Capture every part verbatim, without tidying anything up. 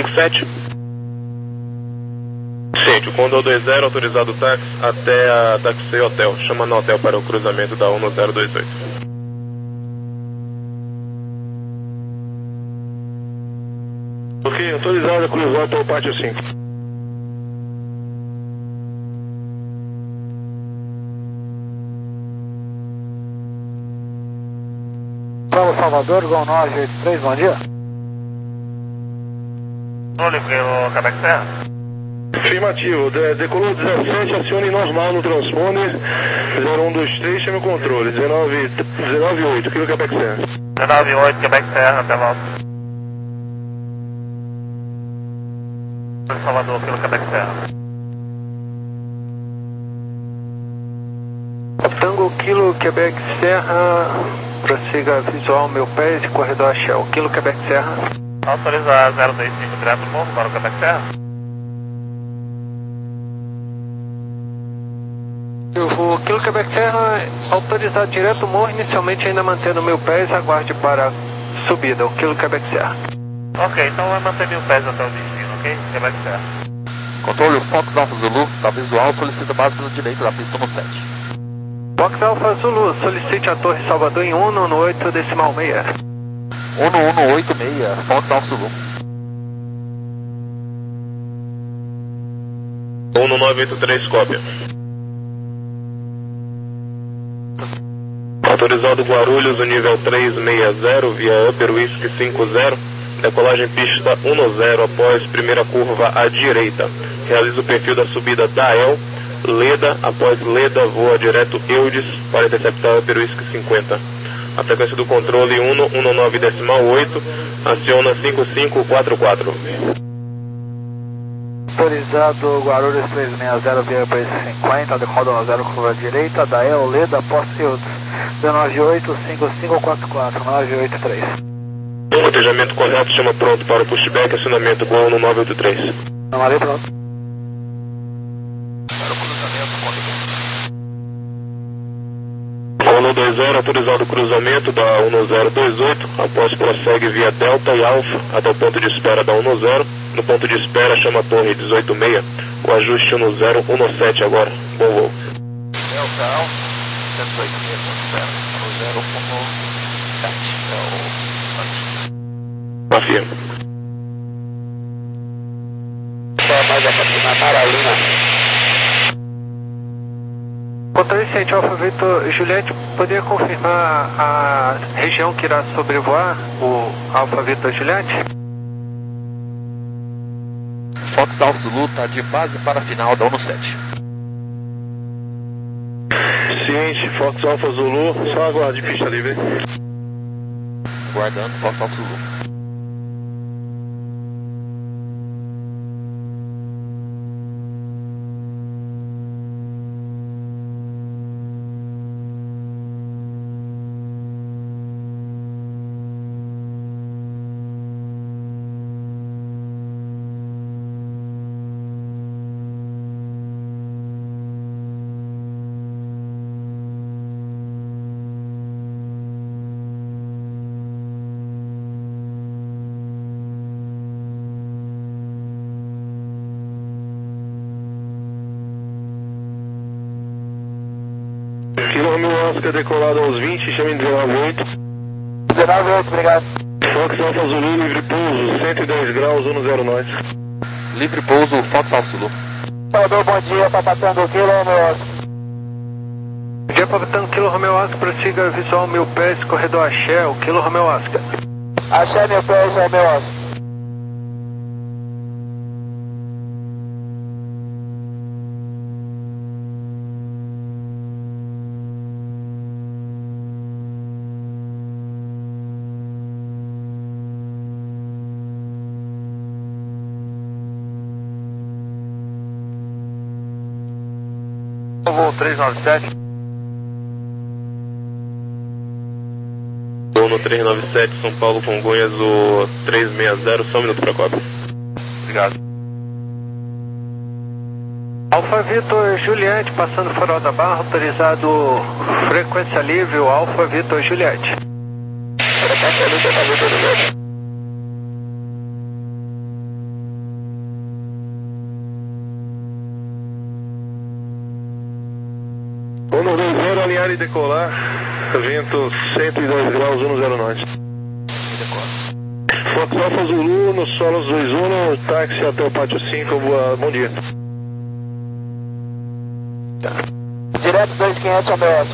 cinco sete. Gente, o Condor dois zero, autorizado o táxi até a Taxi Hotel. Chama no hotel para o cruzamento da um zero dois oito. Ok, autorizado a cruzar até o pátio cinco. Bravo Salvador, Gol nove oito três, bom dia. Controle pelo Quebec Serra. Afirmativo, de, decolou dezessete, acione normal no transponder, zero um dois três, chame o controle, dezenove oito, Kilo Quebec Serra. dezenove oito, Quebec Serra, até volta. Salvador, Kilo Quebec Serra. Tango Kilo Quebec Serra, prossiga visual meu pés e corredor Shell. Kilo Quebec Serra. Autorizar zero dois cinco direto do morro para o Quebec Serra. Eu vou Kilo Quebec Serra, autorizado direto do morro, inicialmente ainda mantendo meu pés, aguarde para subida, o Kilo Quebec Serra. Ok, então vai manter mil pés até o destino, ok? Quebec Serra. Controle, o Fox Alpha Zulu, tá visual, solicita base pelo direito da pista no sete. Fox Alpha Zulu, solicite a Torre Salvador em um um oito decimal meia. um um oito seis, Fox Alpha Zulu. um nove oito três, cópia. Autorizado Guarulhos, o nível três seis zero, via Upper Whisky cinco zero, decolagem pista um zero após primeira curva à direita. Realiza o perfil da subida da El, Leda, após Leda voa direto Eudes para interceptar Upper Whisky cinquenta. A frequência do controle um um nove decimal oito, aciona cinco cinco quatro quatro. Autorizado Guarulhos três seis zero, via Upper Whisky cinquenta, decola um zero curva à direita, da El, Leda, após Eudes. dezenove oito cinco cinco quatro quatro, nove oito três. O cotejamento correto, chama pronto para o pushback, acionamento Gol no nove oito três. Chamarei pronto. Para o cruzamento, Gol dois zero, autorizado o cruzamento da um zero dois oito, após prossegue via Delta e Alfa até o ponto de espera da um zero. No ponto de espera, chama a torre dezoito seis, o ajuste um zero um sete agora. Bom voo. Delta Alfa, cento e oito seis, espera, no zero um sete, é o... Afirma. Mais aproximar Maralina. Controle ciente Alfa Victor Juliette, poderia confirmar a região que irá sobrevoar o Alfa Victor Juliette? Fox Alpha Zulu tá de base para a final da um sete. Ciente, Fox Alpha Zulu, só aguarde pista livre. Guardando Fox Alpha Zulu. Kilo Romeo Oscar decolado aos vinte, chame dezenove oito. dezenove oito, obrigado. Fox Alpha Zulu, livre pouso, cento e dez graus, um zero nós. Livre pouso, Fox Alpha Zulu. Salvador, bom dia, Papatando Kilo Romeo Oscar. Bom dia, Papatando Kilo Romeo Oscar, prossiga visual mil pés, corredor Axé, o Kilo Romeo Oscar. Axé, mil pés, Romeo Oscar. Voo três nove sete. Gol no três nove sete, São Paulo Congonhas, o três seis zero, só um minuto para a cópia. Obrigado. Alfa Vitor Juliette, passando farol da barra, autorizado frequência livre, o Alfa Vitor Juliette. Frequência livre, Alfa Vitor Juliette. decolar e decolar, vento cento e dez graus, um zero norte. Fox Alfa Zulu, no solo dois um, táxi até o pátio cinco, boa, bom dia. Tá. Direto dois mil e quinhentos ao meu hóspede.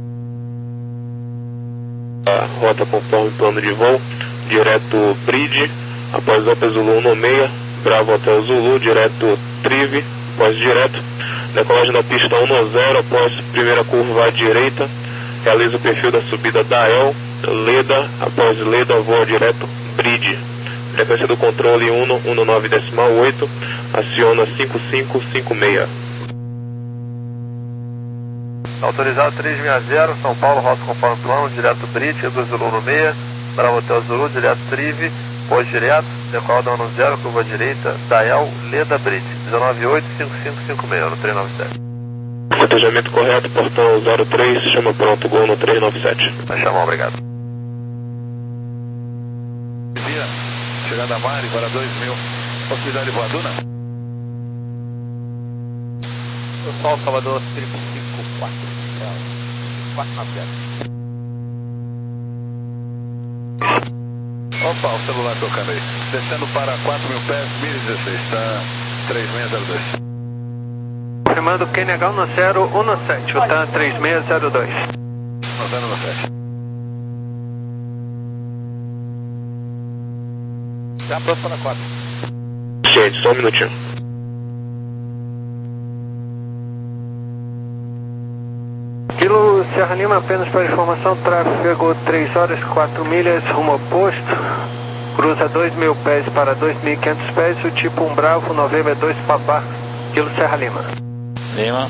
A rota conforme plano de voo, direto Bridge, após Alfa Zulu um seis, Bravo Hotel Zulu, direto Trive, após direto, decolagem da pista um zero, após primeira curva à direita, realiza o perfil da subida da El, Leda, após Leda, voa direto Bridge, frequência do controle um um nove decimal oito, aciona cinco cinco cinco seis. Autorizado três seis zero, São Paulo, rota conforme plano, direto Bridge, Edu Zulu no seis, Bravo Hotel Zulu, direto Trive, pós direto, decola da um zero, curva direita, Dael, Leda Bridge, dezenove oito cinco cinco cinco seis, no três nove sete. Cotejamento correto, portão zero três, chama pronto, gol no três nove sete. Vai chamar, obrigado. Chegando a Mari para dois mil, possibilidade voadora? O Sol Salvador cinco cinco quatro, quatro nove zero. Opa, o celular tocando aí. Descendo para quatro mil pés, mil e dezesseis, tá três seis zero dois. Confirmando Q N H um zero um sete, o T A N três seis zero dois. um zero um sete. Já pronto para quatro. Gente, só um minutinho. Kilo Serra Lima, apenas para informação, tráfego três horas quatro milhas, rumo oposto. Cruza dois mil pés para dois mil e quinhentos pés, o tipo um Bravo, Novembro dois Papá. Kilo Serra Lima. Lima.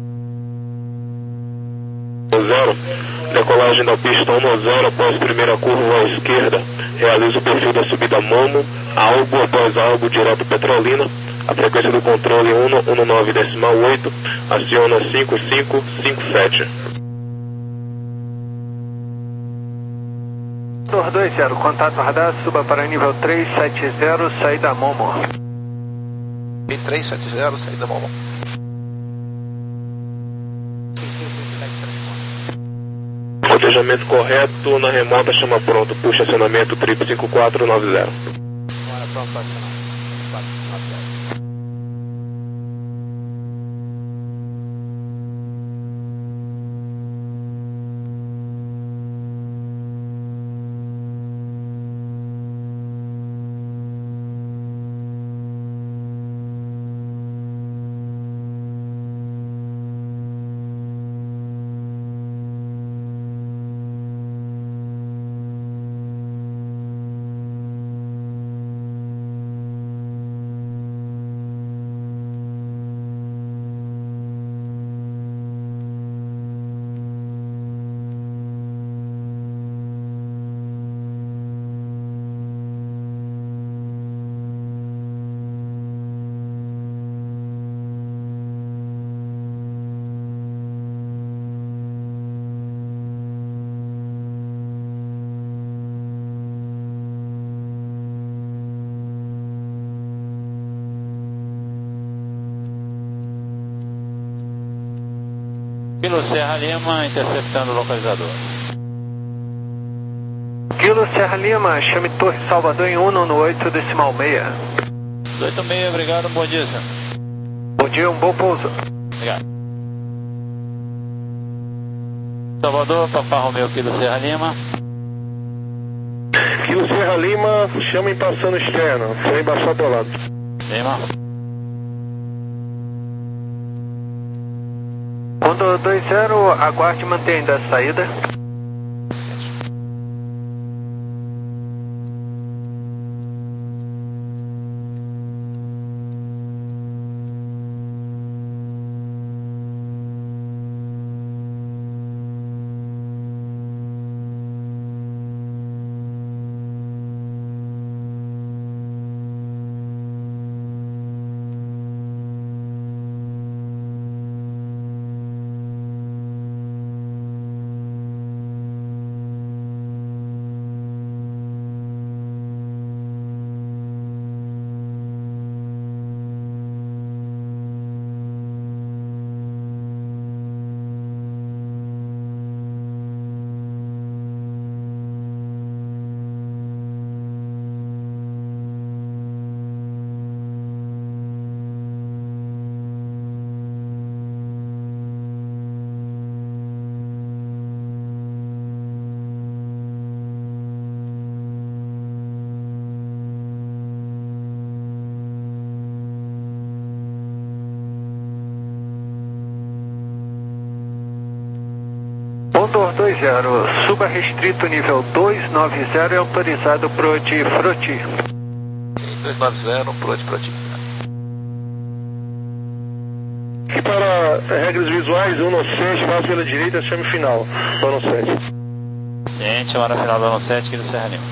zero, decolagem da pista um zero, após primeira curva à esquerda, realiza o perfil da subida Momo, Albo, após Albo, direto Petrolina, a frequência do controle um um nove decimal oito, aciona cinco cinco cinco sete. dois zero, contato radar, suba para nível três sete zero, saída Momo. três sete zero, saída Momo. Cotejamento correto, na remota chama pronto, puxa acionamento trip cinco quatro nove zero. Agora pronto para acionar. quatro nove zero. Kilo Serra Lima, interceptando o localizador. Kilo Serra Lima, chame Torre Salvador em um no oito decimal seis. oito seis, obrigado, bom dia, senhor. Bom dia, um bom pouso. Obrigado. Salvador, Papá Romeu, Kilo Serra Lima. Kilo Serra Lima, chamem passando externo, sem embaixar para o lado. Lima. Condor dois zero, aguarde e mantenha ainda a saída. Condor dois zero, suba restrito nível dois nove zero e autorizado pro de Froti. dois nove zero, pro de Froti. E para regras visuais, um no sete, passo pela direita, chame final. um no sete. Gente, chamada final do ano sete aqui do Serra Lima.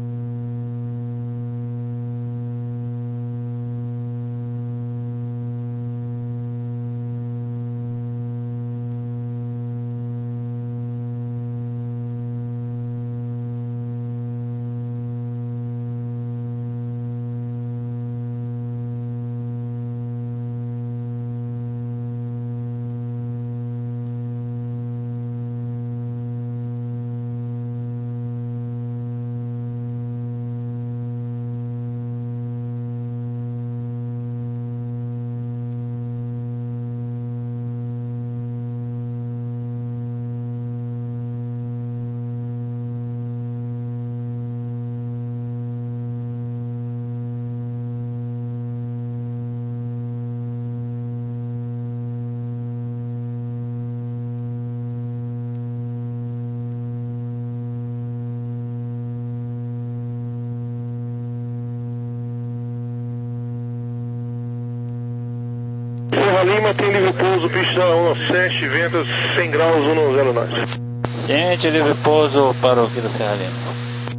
Serra Lima tem livre pouso, pista um no sete, ventos cem graus, um no zero nove. Gente, livre pouso para o aqui do Serra Lima.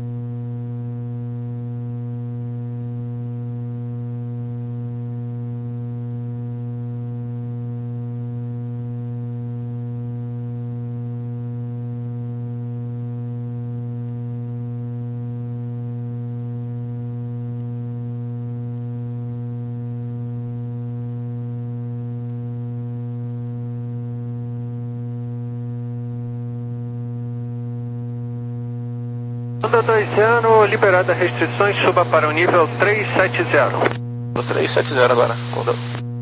Condor dois zero, liberada restrições, suba para o nível três sete zero. três sete zero agora, Condor.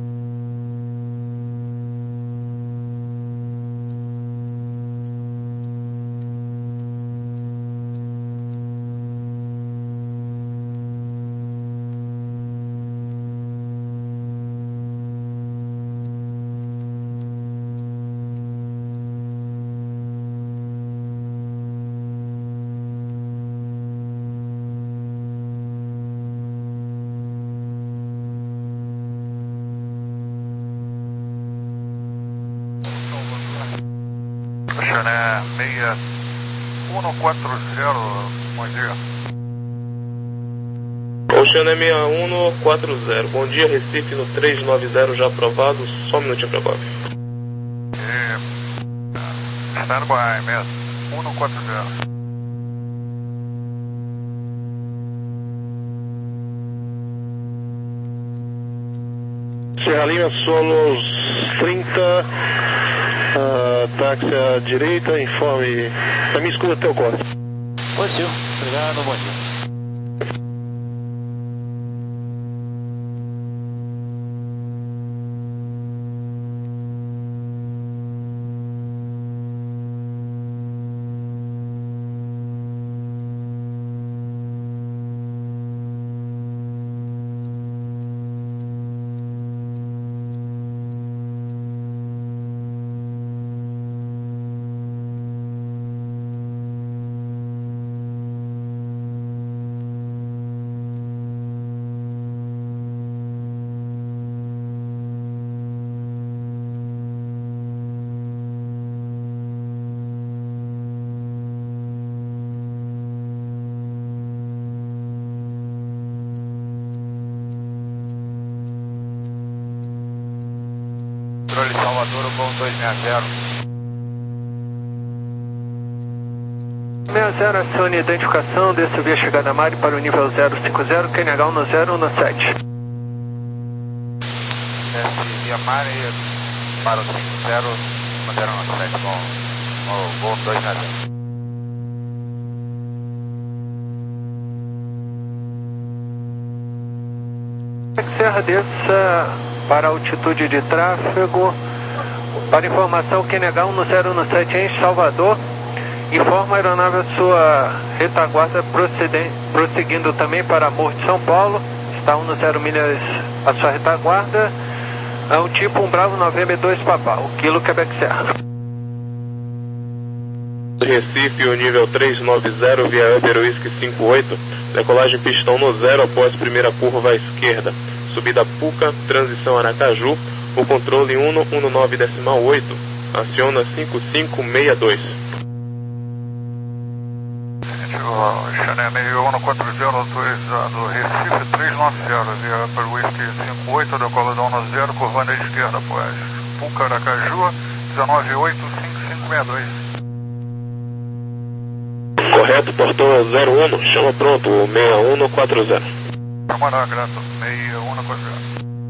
Oceané seis um quatro zero, bom dia. Oceané seis um quatro zero, bom dia, Recife no três nove zero já aprovado, só um minutinho para Bob. E, standby mesmo, um quatro zero. Serra Lima, solos trinta, uh, táxi à direita, informe, a minha escuta até o corte. Positivo, obrigado, bom dia. Controle Salvador, o voo dois seis zero. seis zero, acione identificação, desça via chegada Mari para o nível zero cinco zero, Q N H no zero um sete. Desce via Mari para o cinco zero, zero um sete, bom, o voo dois seis zero. Serra desça para altitude de tráfego. Para informação, Q N H um no zero um sete em Salvador. Informa a aeronave a sua retaguarda prosseguindo também para Amor de São Paulo. Está um no zero milhas a sua retaguarda. É um tipo um Bravo November dois Papá, o Kilo Quebec Serra. Recife, o nível trezentos e noventa, via Uber Whisky cinquenta e oito, decolagem pistão no zero após primeira curva à esquerda, subida Puca, transição Aracaju, o controle um um nove decimal oito, aciona cinco cinco seis dois. Xané meio um quatro zero autorizado, Recife trezentos e noventa, via Uber Whisky cinquenta e oito, decolagem um zero, curvando à esquerda após Puca, Aracaju, dezenove oito cinco cinco seis dois. Correto, portão zero um, chama pronto, seis um quatro zero. Camarada, grato, seis um quatro zero.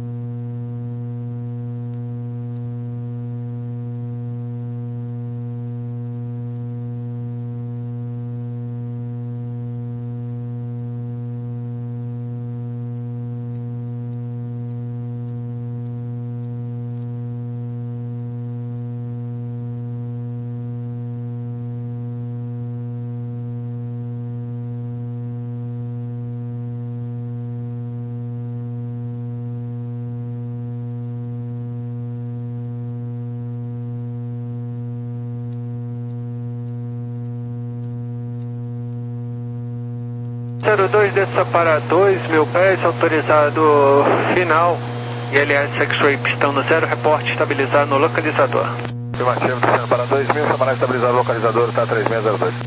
zero dois desça para dois mil pés, autorizado final. I L S X-Ray pistão no zero, reporte estabilizado no localizador. Afirmativo, descendo para dois mil, Samará estabilizado, localizador, está três seis zero dois.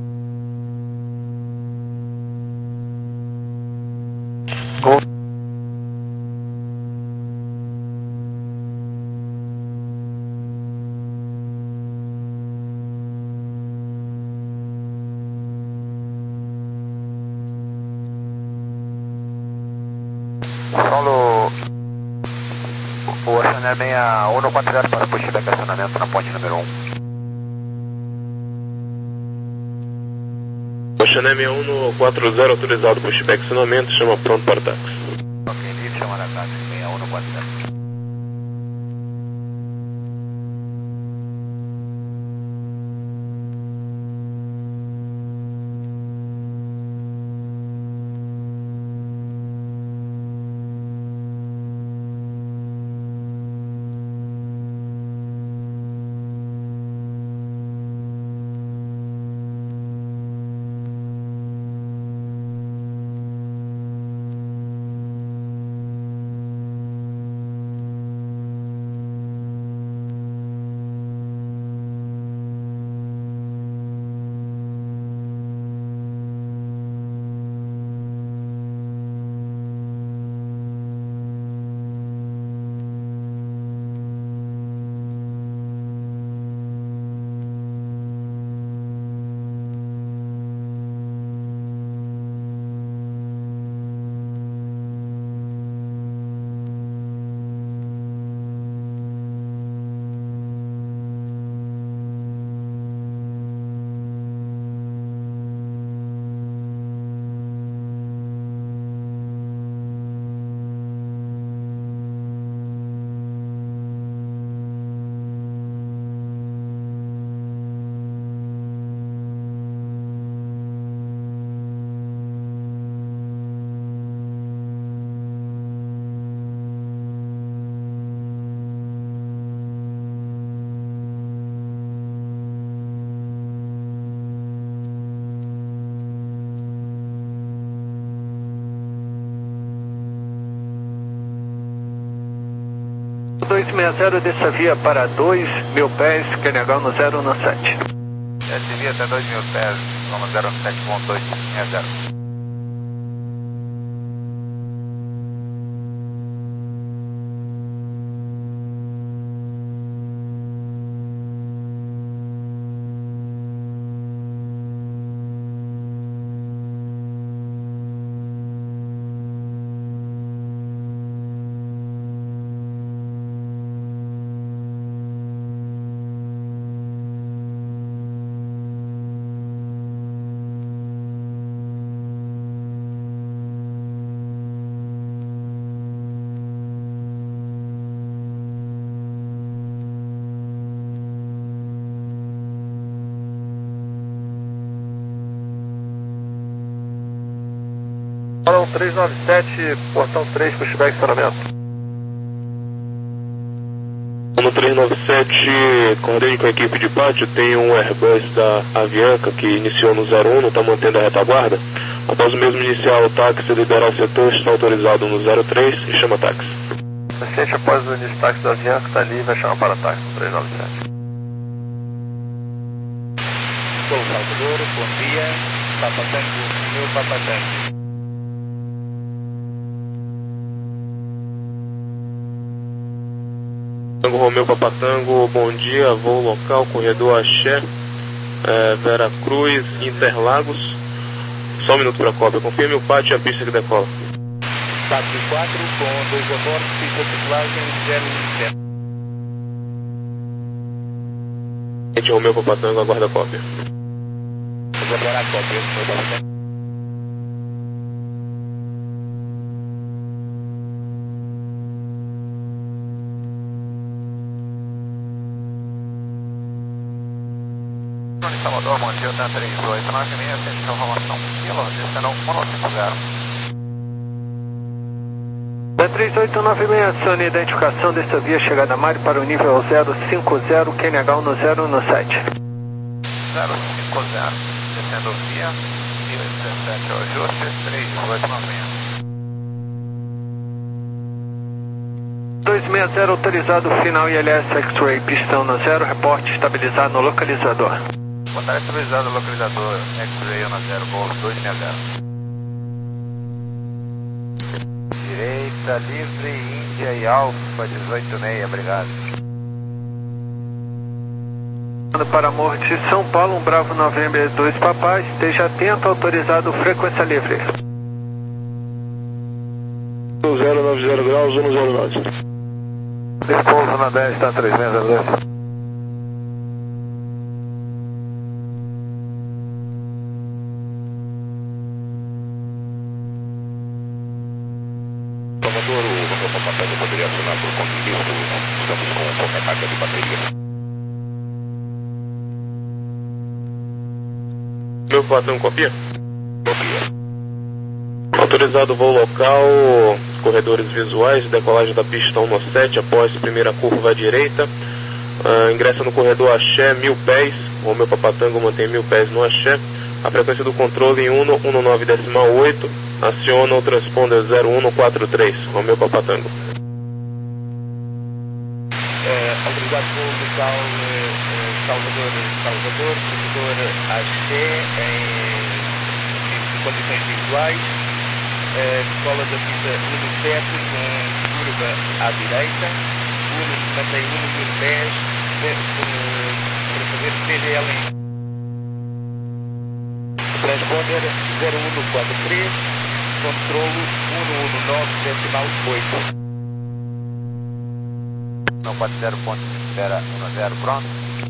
Gol. Paulo, o Xané seis um quatro zero para pushback acionamento na ponte número um. Xané seis um quatro zero autorizado pushback acionamento, chama pronto para táxi. Ok, livre, chama na táxi, seis um quatro zero. dois seis zero dessa via para dois mil pés, que negar no zero um sete. Essa via até dois mil pés, vamos zero sete ponto dois seis zero. trezentos e noventa e sete, portão três, pushback estacionamento. No três nove sete, coordene com a equipe de pátio, tem um Airbus da Avianca que iniciou no zero um, está mantendo a retaguarda. Após o mesmo iniciar o táxi, liberar o setor, está autorizado no zero três e chama táxi. Paciente após o início do táxi da Avianca, está livre, chama para táxi três nove sete. Gol Salvador, bom dia, Papa Tango, meu Papa Tango. Tango Romeu Papatango, bom dia, voo local, corredor Axé, é, Vera Cruz, Interlagos. Só um minuto para a cópia, confirme o pátio e a pista que decola. Pátio quatro com dois a bordo, pista de decolagem zero um sete. Gente, Romeu Papatango, aguarda a cópia. Vou aguardar a cópia, meu Papatango. Salvador, bom dia, três oito nove seis, centro de informação, Kilo, destino um cinco zero. três oito nove seis, Sony, identificação desta via, chegada a Mari para o nível zero cinco zero, Q N H um zero um sete. zero cinco zero, descendo via, mil e dezessete, ajuste, três oito nove seis. dois seis zero, autorizado, final I L S X-Ray, pistão no zero, reporte estabilizado no localizador. Botar estabilizado no localizador, X-Ray no zero, Golf dois seis zero. Direita, livre, Índia e Alfa, dezoito seis, obrigado. Para Morte, São Paulo, um Bravo November dois Papai, esteja atento, autorizado, frequência livre. zero nove zero graus, um zero nove. Despouso na dez, está três seis zero dois. Salvador, o meu Papatango poderia acionar por conta de risco, estamos com pouca carga de bateria. Meu Papatango, copia? Copia. Autorizado voo local, corredores visuais, decolagem da pista um sete após primeira curva à direita. Uh, ingressa no corredor Axé, mil pés, o meu Papatango mantém mil pés no Axé. A frequência do controle em um um nove decimal oito, aciona o transponder zero um quatro três, o meu Papatango. É, autorizado voo local, é, Salvador, Salvador, corredor Axé, em, em condições visuais. Uh, escola da pista um sete com curva à direita, Uno mantém um mil pés uh, para fazer C G L em transponder zero um quatro três, controlo um um nove decimal oito. Não pode zero ponto, espera um zero, pronto.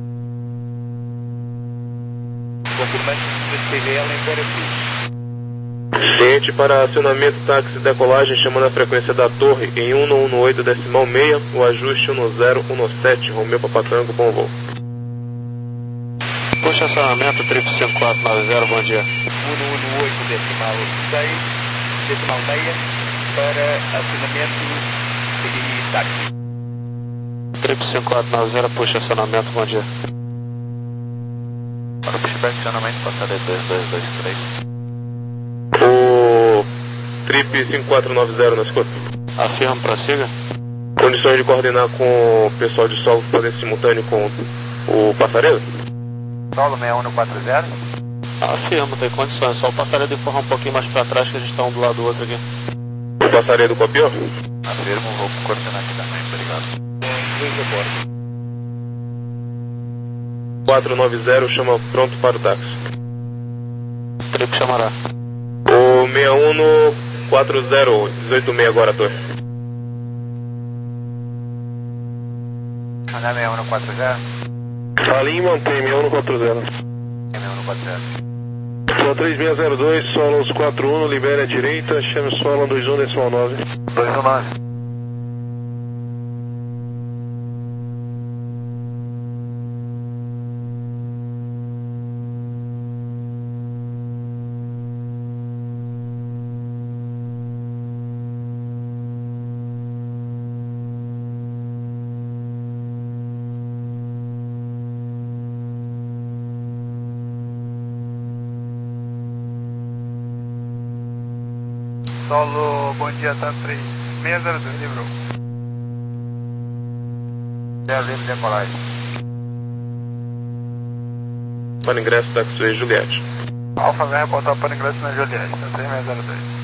Confirmante de C G L em Veracruz. Ciente para acionamento táxi decolagem, chamando a frequência da torre em um um oito decimal seis, o ajuste um zero um sete, Romeu Papatango, bom voo. Puxa acionamento, triplo cinco quatro nove zero, bom dia. um um oito decimal seis, decimal seis, para acionamento e táxi. triplo cinco quatro nove zero, puxa acionamento, bom dia. Para o pushback, acionamento, passarei dois dois dois três. O Trip cinco quatro nove zero na escuta. Afirma, prossiga. Condições de coordenar com o pessoal de solo fazer simultâneo com o passaredo? Solo seis um quatro zero. Afirma, tem condições. Só o passaredo empurrar um pouquinho mais para trás que a gente está um do lado do outro aqui. O passaredo copiou? Afirma, vou coordenar aqui também, obrigado. Dois a bordo. quatro nove zero, chama pronto para o táxi. Trip chamará. O seis um quatro zero, dezoito seis agora, torre. H seis um quatro zero. Salim mantém seis um quatro zero. seis um quatro zero. Só três seis zero dois, Solons quatro um, libere à direita, chame Solon dois um decimal nove. dois um nove. Solo, bom dia, tá três seis zero dois, livrou. É, livre decolagem. Para ingresso, taxiway Juliette. Alfa vem reportar para ingresso na Juliette, tá três seis zero dois.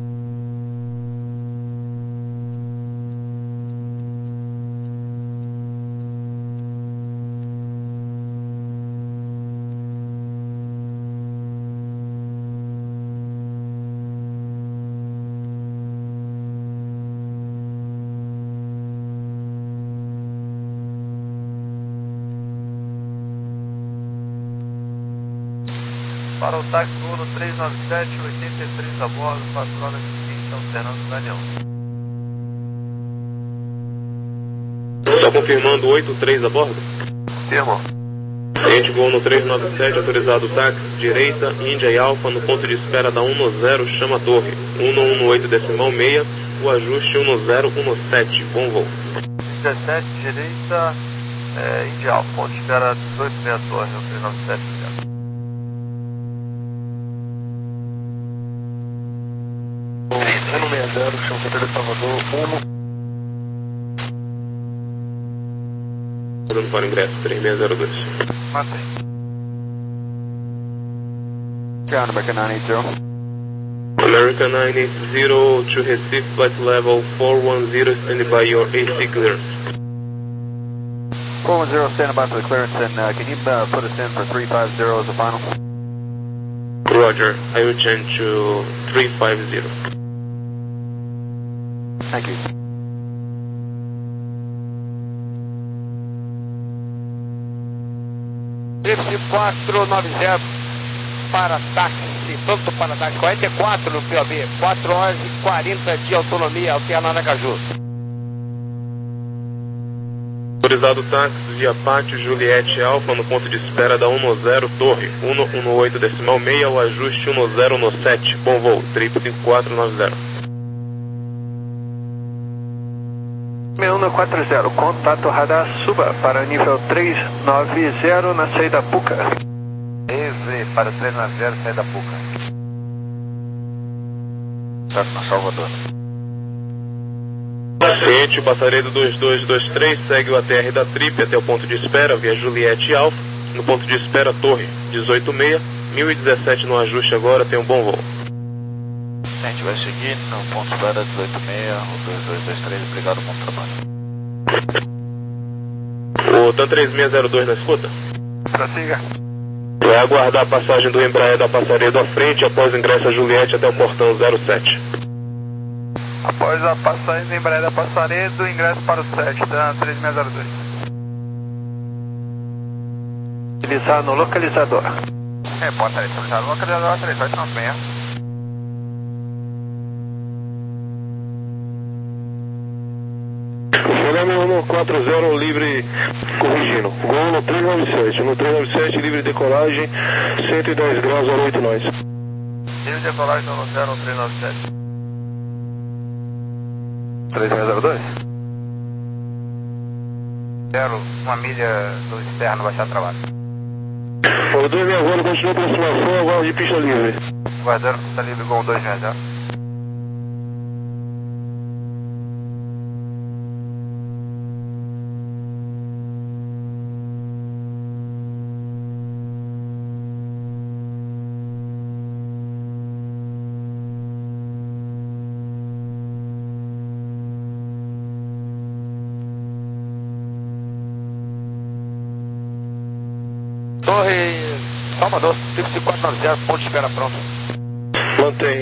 Para o táxi Golo três nove sete, oitenta e três a bordo, quatro horas e vinte, São Fernando Daniel. Está confirmando oito três a bordo? Confirmo. Cliente Gol no três nove sete, autorizado táxi, direita, Índia e Alfa, no ponto de espera da um zero, chama a torre, um um oito decimal seis, o ajuste um zero um sete, bom voo. dezessete, direita, é, Índia Alfa, ponto de espera dezoito meia torre, no três nove sete. um seis zero, chama o de Salvador, um. Dando para ingresso, três seis zero dois. Mantém. Ground American nine eight zero. American nine eight zero to receive flight level four one zero, standing by your A C clearance. four one zero, standing by for the clearance, and uh, can you uh, put us in for three five zero as the final? Roger, I will change to three five zero. Thank you. Eclipse quatro nove zero para táxi, pronto para táxi, quarenta e quatro no P O B, quatro horas e quarenta de autonomia, alterna Aracaju. Autorizado táxi via Pátio Juliette Alfa, no ponto de espera da um zero, torre, um um oito decimal seis, o ajuste um zero um sete, bom voo, trip cinco quatro nove zero. seis um quatro zero, contato radar, suba para nível três nove zero na saída Puca. Eve para três nove zero, saída Puca. Certo, na Salvador. Cliente, passaredo dois dois dois três, segue o A T R da Trip até o ponto de espera via Juliette Alfa, no ponto de espera torre, dezoito seis, mil e dezessete no ajuste agora, tem um bom voo. A gente vai seguir no ponto de espera dezoito seis, o dois dois dois três, obrigado, bom trabalho. O TAM três seis zero dois na escuta? Prossiga. Vai aguardar a passagem do Embraer da Passaredo à frente após o ingresso a Juliette até o portão zero sete. Após a passagem do Embraer da Passaredo, ingresso para o sete, TAM três seis zero dois. Utilizar no localizador. É, pode estar utilizar no localizador três sete nove seis. Chegamos no quatro zero, livre, corrigindo. Gol no três nove sete. No três nove sete, livre decolagem, cento e dez graus, hora oito nós. Livre decolagem no zero no três nove sete. três seis zero dois? Zero, uma milha do externo, baixar trabalho. O dois seis zero continua a aproximação, agora de pista livre. Guardando pista livre, Gol dois seis zero. Torre Salvador, cinco cinco quatro nove zero, ponto de espera pronto. Mantém.